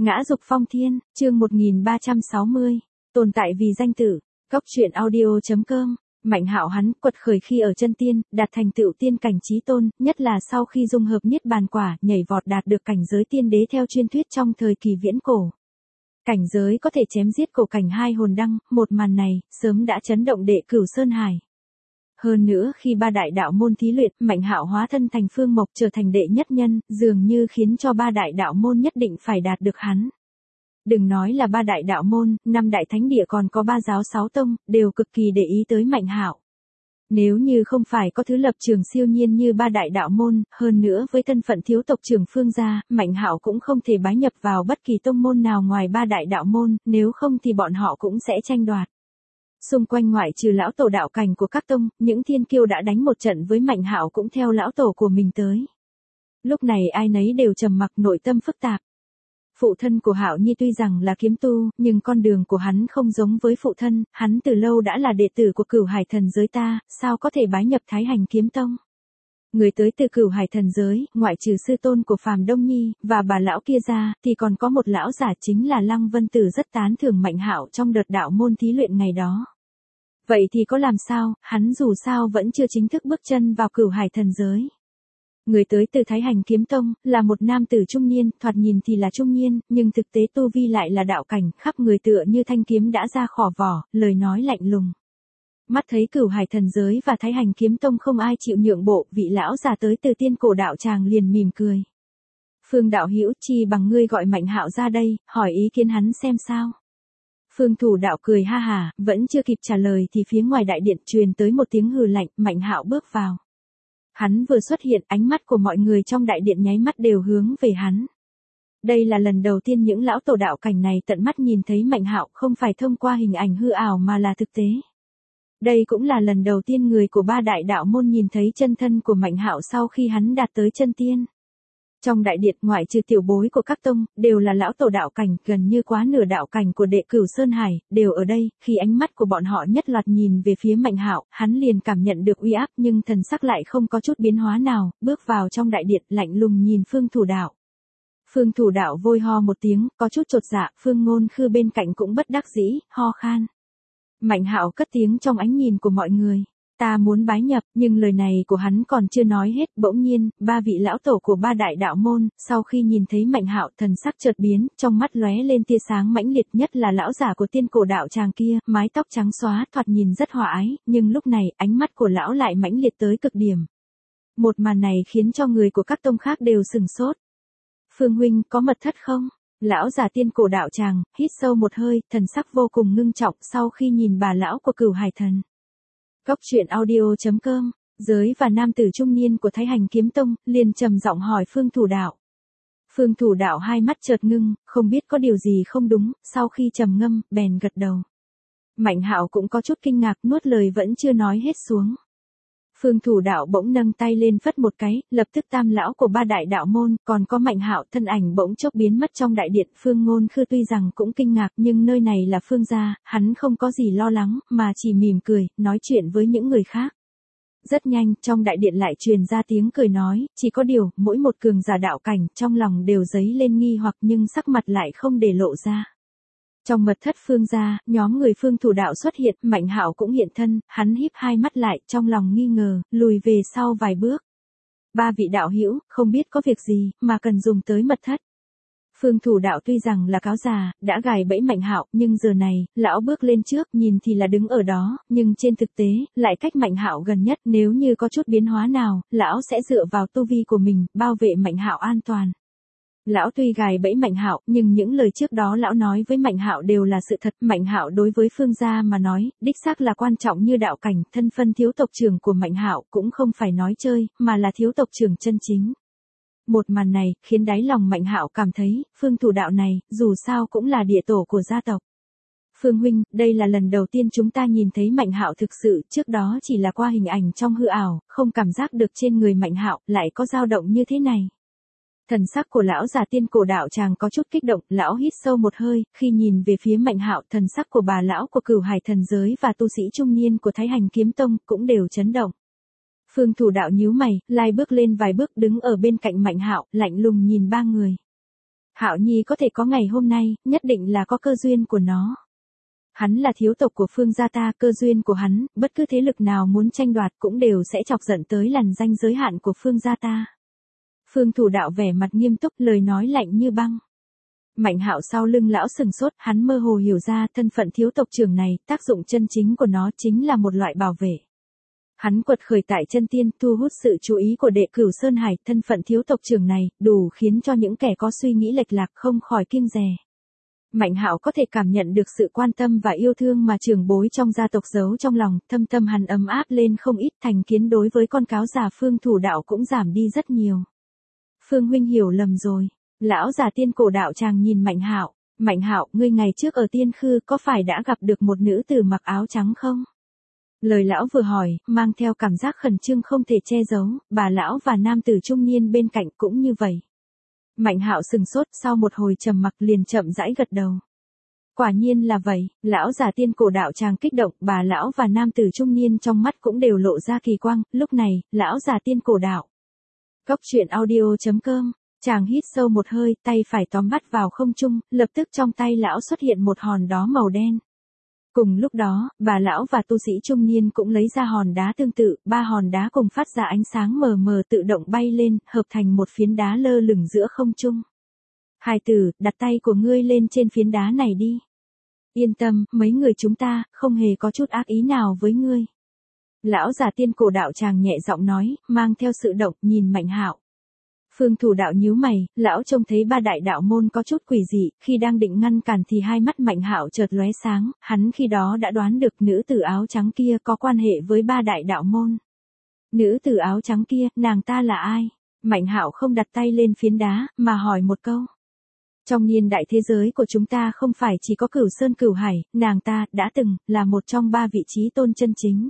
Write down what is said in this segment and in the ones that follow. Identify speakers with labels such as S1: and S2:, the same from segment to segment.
S1: Ngã dục phong thiên, chương 1360, tồn tại vì danh tử, Cốc truyện audio.com, Mạnh Hạo hắn quật khởi khi ở chân tiên, đạt thành tựu tiên cảnh chí tôn, nhất là sau khi dung hợp niết bàn quả, nhảy vọt đạt được cảnh giới tiên đế theo truyền thuyết trong thời kỳ viễn cổ. Cảnh giới có thể chém giết cổ cảnh hai hồn đăng, một màn này, sớm đã chấn động đệ cửu Sơn Hải. Hơn nữa khi ba đại đạo môn thí luyện, Mạnh Hạo hóa thân thành Phương Mộc trở thành đệ nhất nhân, dường như khiến cho ba đại đạo môn nhất định phải đạt được hắn. Đừng nói là ba đại đạo môn, năm đại thánh địa còn có ba giáo sáu tông, đều cực kỳ để ý tới Mạnh Hạo. Nếu như không phải có thứ lập trường siêu nhiên như ba đại đạo môn, hơn nữa với thân phận thiếu tộc trưởng Phương gia, Mạnh Hạo cũng không thể bái nhập vào bất kỳ tông môn nào ngoài ba đại đạo môn, nếu không thì bọn họ cũng sẽ tranh đoạt. Xung quanh ngoại trừ lão tổ đạo cảnh của các tông, những thiên kiêu đã đánh một trận với Mạnh Hạo cũng theo lão tổ của mình tới. Lúc này ai nấy đều trầm mặc, nội tâm phức tạp. Phụ thân của Hạo Nhi tuy rằng là kiếm tu, nhưng con đường của hắn không giống với phụ thân, hắn từ lâu đã là đệ tử của Cửu Hải thần giới ta, sao có thể bái nhập Thái Hành kiếm tông. Người tới từ Cửu Hải thần giới, ngoại trừ sư tôn của Phàm Đông Nhi, và bà lão kia ra, thì còn có một lão giả chính là Lăng Vân Tử rất tán thưởng Mạnh Hạo trong đợt đạo môn thí luyện ngày đó. Vậy thì có làm sao, hắn dù sao vẫn chưa chính thức bước chân vào Cửu Hải thần giới. Người tới từ Thái Hành kiếm tông, là một nam tử trung niên, thoạt nhìn thì là trung niên, nhưng thực tế tu vi lại là đạo cảnh, khắp người tựa như thanh kiếm đã ra khỏi vỏ, lời nói lạnh lùng. Mắt thấy Cửu Hải thần giới và Thái Hành kiếm tông không ai chịu nhượng bộ, vị lão già tới từ tiên cổ đạo tràng liền mỉm cười. Phương đạo hữu, chi bằng ngươi gọi Mạnh Hạo ra đây, hỏi ý kiến hắn xem sao. Phương thủ đạo cười ha hà, vẫn chưa kịp trả lời thì phía ngoài đại điện truyền tới một tiếng hừ lạnh, Mạnh Hạo bước vào. Hắn vừa xuất hiện, ánh mắt của mọi người trong đại điện nháy mắt đều hướng về hắn. Đây là lần đầu tiên những lão tổ đạo cảnh này tận mắt nhìn thấy Mạnh Hạo, không phải thông qua hình ảnh hư ảo mà là thực tế. Đây cũng là lần đầu tiên người của ba đại đạo môn nhìn thấy chân thân của Mạnh Hạo sau khi hắn đạt tới chân tiên. Trong đại điện ngoại trừ tiểu bối của các tông, đều là lão tổ đạo cảnh, gần như quá nửa đạo cảnh của đệ cửu Sơn Hải, đều ở đây, khi ánh mắt của bọn họ nhất loạt nhìn về phía Mạnh Hạo, hắn liền cảm nhận được uy áp nhưng thần sắc lại không có chút biến hóa nào, bước vào trong đại điện lạnh lùng nhìn Phương thủ đạo. Phương thủ đạo vôi ho một tiếng, có chút chột dạ, Phương Ngôn Khư bên cạnh cũng bất đắc dĩ, ho khan. Mạnh Hạo cất tiếng trong ánh nhìn của mọi người. Ta muốn bái nhập, nhưng lời này của hắn còn chưa nói hết, bỗng nhiên, ba vị lão tổ của ba đại đạo môn, sau khi nhìn thấy Mạnh Hạo, thần sắc chợt biến, trong mắt lóe lên tia sáng mãnh liệt, nhất là lão giả của tiên cổ đạo tràng kia, mái tóc trắng xóa, thoạt nhìn rất hòa ái, nhưng lúc này, ánh mắt của lão lại mãnh liệt tới cực điểm. Một màn này khiến cho người của các tông khác đều sừng sốt. Phương huynh, có mật thất không? Lão giả tiên cổ đạo tràng, hít sâu một hơi, thần sắc vô cùng ngưng trọng sau khi nhìn bà lão của Cửu Hải thần. Cốc truyện audio.com, giới và nam tử trung niên của Thái Hành kiếm tông, liền trầm giọng hỏi Phương thủ đạo. Phương thủ đạo hai mắt chợt ngưng, không biết có điều gì không đúng, sau khi trầm ngâm, bèn gật đầu. Mạnh Hạo cũng có chút kinh ngạc, nuốt lời vẫn chưa nói hết xuống. Phương thủ đạo bỗng nâng tay lên phất một cái, lập tức tam lão của ba đại đạo môn, còn có Mạnh Hạo thân ảnh bỗng chốc biến mất trong đại điện. Phương Ngôn Khư tuy rằng cũng kinh ngạc nhưng nơi này là Phương gia, hắn không có gì lo lắng, mà chỉ mỉm cười, nói chuyện với những người khác. Rất nhanh, trong đại điện lại truyền ra tiếng cười nói, chỉ có điều, mỗi một cường giả đạo cảnh, trong lòng đều dấy lên nghi hoặc nhưng sắc mặt lại không để lộ ra. Trong mật thất Phương gia, nhóm người Phương thủ đạo xuất hiện, Mạnh Hạo cũng hiện thân, hắn híp hai mắt lại, trong lòng nghi ngờ, lùi về sau vài bước. Ba vị đạo hữu, không biết có việc gì, mà cần dùng tới mật thất. Phương thủ đạo tuy rằng là cáo già, đã gài bẫy Mạnh Hạo, nhưng giờ này, lão bước lên trước, nhìn thì là đứng ở đó, nhưng trên thực tế, lại cách Mạnh Hạo gần nhất, nếu như có chút biến hóa nào, lão sẽ dựa vào tu vi của mình, bảo vệ Mạnh Hạo an toàn. Lão tuy gài bẫy Mạnh Hạo, nhưng những lời trước đó lão nói với Mạnh Hạo đều là sự thật. Mạnh Hạo đối với Phương gia mà nói, đích xác là quan trọng như đạo cảnh, thân phân thiếu tộc trưởng của Mạnh Hạo cũng không phải nói chơi, mà là thiếu tộc trưởng chân chính. Một màn này, khiến đáy lòng Mạnh Hạo cảm thấy, Phương thủ đạo này, dù sao cũng là địa tổ của gia tộc. Phương huynh, đây là lần đầu tiên chúng ta nhìn thấy Mạnh Hạo thực sự, trước đó chỉ là qua hình ảnh trong hư ảo, không cảm giác được trên người Mạnh Hạo lại có dao động như thế này. Thần sắc của lão già tiên cổ đạo tràng có chút kích động, lão hít sâu một hơi, khi nhìn về phía Mạnh Hạo, thần sắc của bà lão của Cửu Hải thần giới và tu sĩ trung niên của Thái Hành kiếm tông cũng đều chấn động. Phương thủ đạo nhíu mày, lai bước lên vài bước đứng ở bên cạnh Mạnh Hạo, lạnh lùng nhìn ba người. Hạo Nhi có thể có ngày hôm nay, nhất định là có cơ duyên của nó. Hắn là thiếu tộc của Phương gia ta, cơ duyên của hắn, bất cứ thế lực nào muốn tranh đoạt cũng đều sẽ chọc giận tới lằn ranh giới hạn của Phương gia ta. Phương Thủ Đạo vẻ mặt nghiêm túc, lời nói lạnh như băng. Mạnh Hạo sau lưng lão sừng sốt, hắn mơ hồ hiểu ra thân phận thiếu tộc trưởng này, tác dụng chân chính của nó chính là một loại bảo vệ. Hắn quật khởi tại chân tiên, thu hút sự chú ý của đệ cửu Sơn Hải, thân phận thiếu tộc trưởng này, đủ khiến cho những kẻ có suy nghĩ lệch lạc không khỏi kiêng dè. Mạnh Hạo có thể cảm nhận được sự quan tâm và yêu thương mà trưởng bối trong gia tộc giấu trong lòng, thâm tâm hắn ấm áp lên không ít, thành kiến đối với con cáo già Phương Thủ Đạo cũng giảm đi rất nhiều. Phương huynh hiểu lầm rồi. Lão già tiên cổ đạo tràng nhìn Mạnh Hạo. Mạnh Hạo, ngươi ngày trước ở Tiên Khư có phải đã gặp được một nữ tử mặc áo trắng không? Lời lão vừa hỏi, mang theo cảm giác khẩn trương không thể che giấu, bà lão và nam tử trung niên bên cạnh cũng như vậy. Mạnh Hạo sừng sốt, sau một hồi trầm mặc liền chậm rãi gật đầu. Quả nhiên là vậy, lão già tiên cổ đạo tràng kích động, bà lão và nam tử trung niên trong mắt cũng đều lộ ra kỳ quang, lúc này, lão già tiên cổ đạo. Cốc truyện audio.com, chàng hít sâu một hơi, tay phải tóm bắt vào không trung, lập tức trong tay lão xuất hiện một hòn đá màu đen. Cùng lúc đó, bà lão và tu sĩ trung niên cũng lấy ra hòn đá tương tự, ba hòn đá cùng phát ra ánh sáng mờ mờ tự động bay lên, hợp thành một phiến đá lơ lửng giữa không trung. Hài tử, đặt tay của ngươi lên trên phiến đá này đi. Yên tâm, mấy người chúng ta, không hề có chút ác ý nào với ngươi. Lão già tiên cổ đạo tràng nhẹ giọng nói, mang theo sự động, nhìn Mạnh Hạo. Phương Thủ Đạo nhíu mày, lão trông thấy ba đại đạo môn có chút quỷ dị, khi đang định ngăn cản thì hai mắt Mạnh Hạo chợt lóe sáng, hắn khi đó đã đoán được nữ tử áo trắng kia có quan hệ với ba đại đạo môn. Nữ tử áo trắng kia, nàng ta là ai? Mạnh Hạo không đặt tay lên phiến đá, mà hỏi một câu. Trong niên đại thế giới của chúng ta không phải chỉ có Cửu Sơn Cửu Hải, nàng ta, đã từng, là một trong ba vị trí tôn chân chính.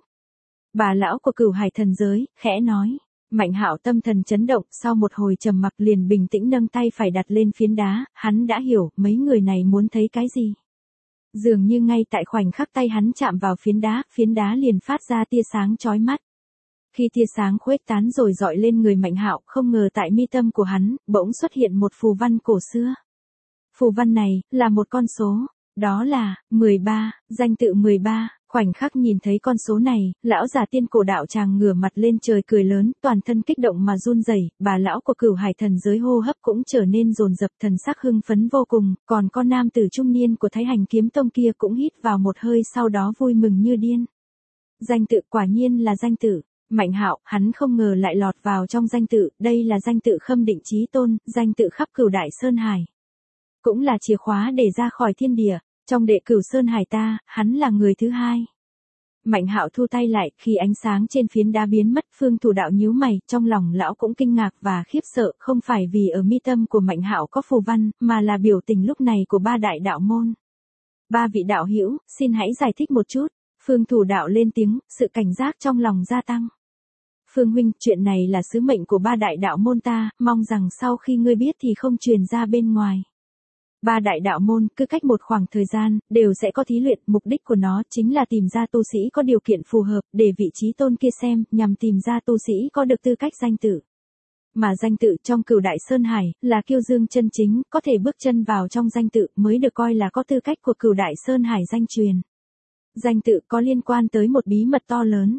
S1: Bà lão của Cửu Hải thần giới, khẽ nói. Mạnh Hạo tâm thần chấn động, sau một hồi trầm mặc liền bình tĩnh nâng tay phải đặt lên phiến đá, hắn đã hiểu, mấy người này muốn thấy cái gì. Dường như ngay tại khoảnh khắc tay hắn chạm vào phiến đá liền phát ra tia sáng chói mắt. Khi tia sáng khuếch tán rồi dọi lên người Mạnh Hạo, không ngờ tại mi tâm của hắn, bỗng xuất hiện một phù văn cổ xưa. Phù văn này, là một con số, đó là, 13, danh tự 13. Khoảnh khắc nhìn thấy con số này, lão già tiên cổ đạo tràng ngửa mặt lên trời cười lớn, toàn thân kích động mà run rẩy, bà lão của Cửu Hải thần giới hô hấp cũng trở nên dồn dập, thần sắc hưng phấn vô cùng, còn con nam tử trung niên của Thái Hành Kiếm Tông kia cũng hít vào một hơi sau đó vui mừng như điên. Danh tự quả nhiên là danh tự. Mạnh Hạo, hắn không ngờ lại lọt vào trong danh tự, đây là danh tự Khâm Định Chí Tôn, danh tự khắp Cửu Đại Sơn Hải. Cũng là chìa khóa để ra khỏi thiên địa. Trong đệ cửu Sơn Hải ta, hắn là người thứ hai. Mạnh Hạo thu tay lại, khi ánh sáng trên phiến đá biến mất, Phương Thủ Đạo nhíu mày, trong lòng lão cũng kinh ngạc và khiếp sợ, không phải vì ở mi tâm của Mạnh Hạo có phù văn, mà là biểu tình lúc này của ba đại đạo môn. Ba vị đạo hữu, xin hãy giải thích một chút. Phương Thủ Đạo lên tiếng, sự cảnh giác trong lòng gia tăng. Phương huynh, chuyện này là sứ mệnh của ba đại đạo môn ta, mong rằng sau khi ngươi biết thì không truyền ra bên ngoài. Ba đại đạo môn, cứ cách một khoảng thời gian, đều sẽ có thí luyện, mục đích của nó chính là tìm ra tu sĩ có điều kiện phù hợp, để vị trí tôn kia xem, nhằm tìm ra tu sĩ có được tư cách danh tự. Mà danh tự trong Cửu Đại Sơn Hải, là kiêu dương chân chính, có thể bước chân vào trong danh tự, mới được coi là có tư cách của Cửu Đại Sơn Hải danh truyền. Danh tự có liên quan tới một bí mật to lớn.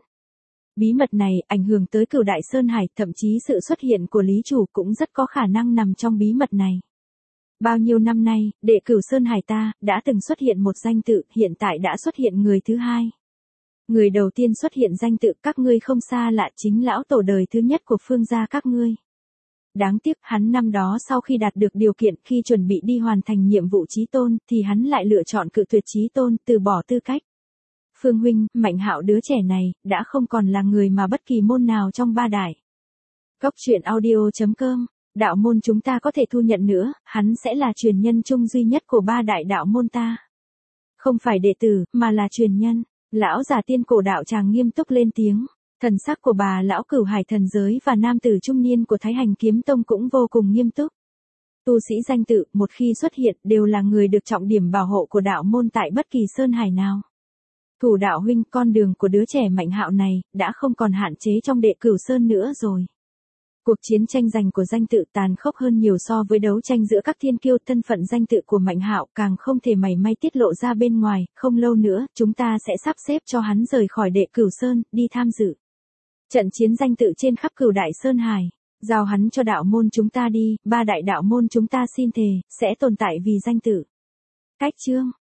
S1: Bí mật này, ảnh hưởng tới Cửu Đại Sơn Hải, thậm chí sự xuất hiện của lý chủ cũng rất có khả năng nằm trong bí mật này. Bao nhiêu năm nay, đệ cửu Sơn Hải ta, đã từng xuất hiện một danh tự, hiện tại đã xuất hiện người thứ hai. Người đầu tiên xuất hiện danh tự các ngươi không xa lạ, chính lão tổ đời thứ nhất của Phương gia các ngươi. Đáng tiếc, hắn năm đó sau khi đạt được điều kiện, khi chuẩn bị đi hoàn thành nhiệm vụ chí tôn, thì hắn lại lựa chọn cự tuyệt chí tôn, từ bỏ tư cách. Phương huynh, Mạnh Hạo đứa trẻ này, đã không còn là người mà bất kỳ môn nào trong ba đại. Cốc truyện audio.com, đạo môn chúng ta có thể thu nhận nữa, hắn sẽ là truyền nhân chung duy nhất của ba đại đạo môn ta. Không phải đệ tử, mà là truyền nhân. Lão già tiên cổ đạo tràng nghiêm túc lên tiếng. Thần sắc của bà lão Cửu Hải thần giới và nam tử trung niên của Thái Hành Kiếm Tông cũng vô cùng nghiêm túc. Tu sĩ danh tự, một khi xuất hiện, đều là người được trọng điểm bảo hộ của đạo môn tại bất kỳ sơn hải nào. Thủ đạo huynh, con đường của đứa trẻ Mạnh Hạo này, đã không còn hạn chế trong đệ cửu sơn nữa rồi. Cuộc chiến tranh giành của danh tự tàn khốc hơn nhiều so với đấu tranh giữa các thiên kiêu. Thân phận danh tự của Mạnh Hạo càng không thể mảy may tiết lộ ra bên ngoài, không lâu nữa, chúng ta sẽ sắp xếp cho hắn rời khỏi Đệ Cửu Sơn, đi tham dự trận chiến danh tự trên khắp Cửu Đại Sơn Hải. Giao hắn cho đạo môn chúng ta đi, 3 đại đạo môn chúng ta xin thề, sẽ tồn tại vì danh tự. Cách chương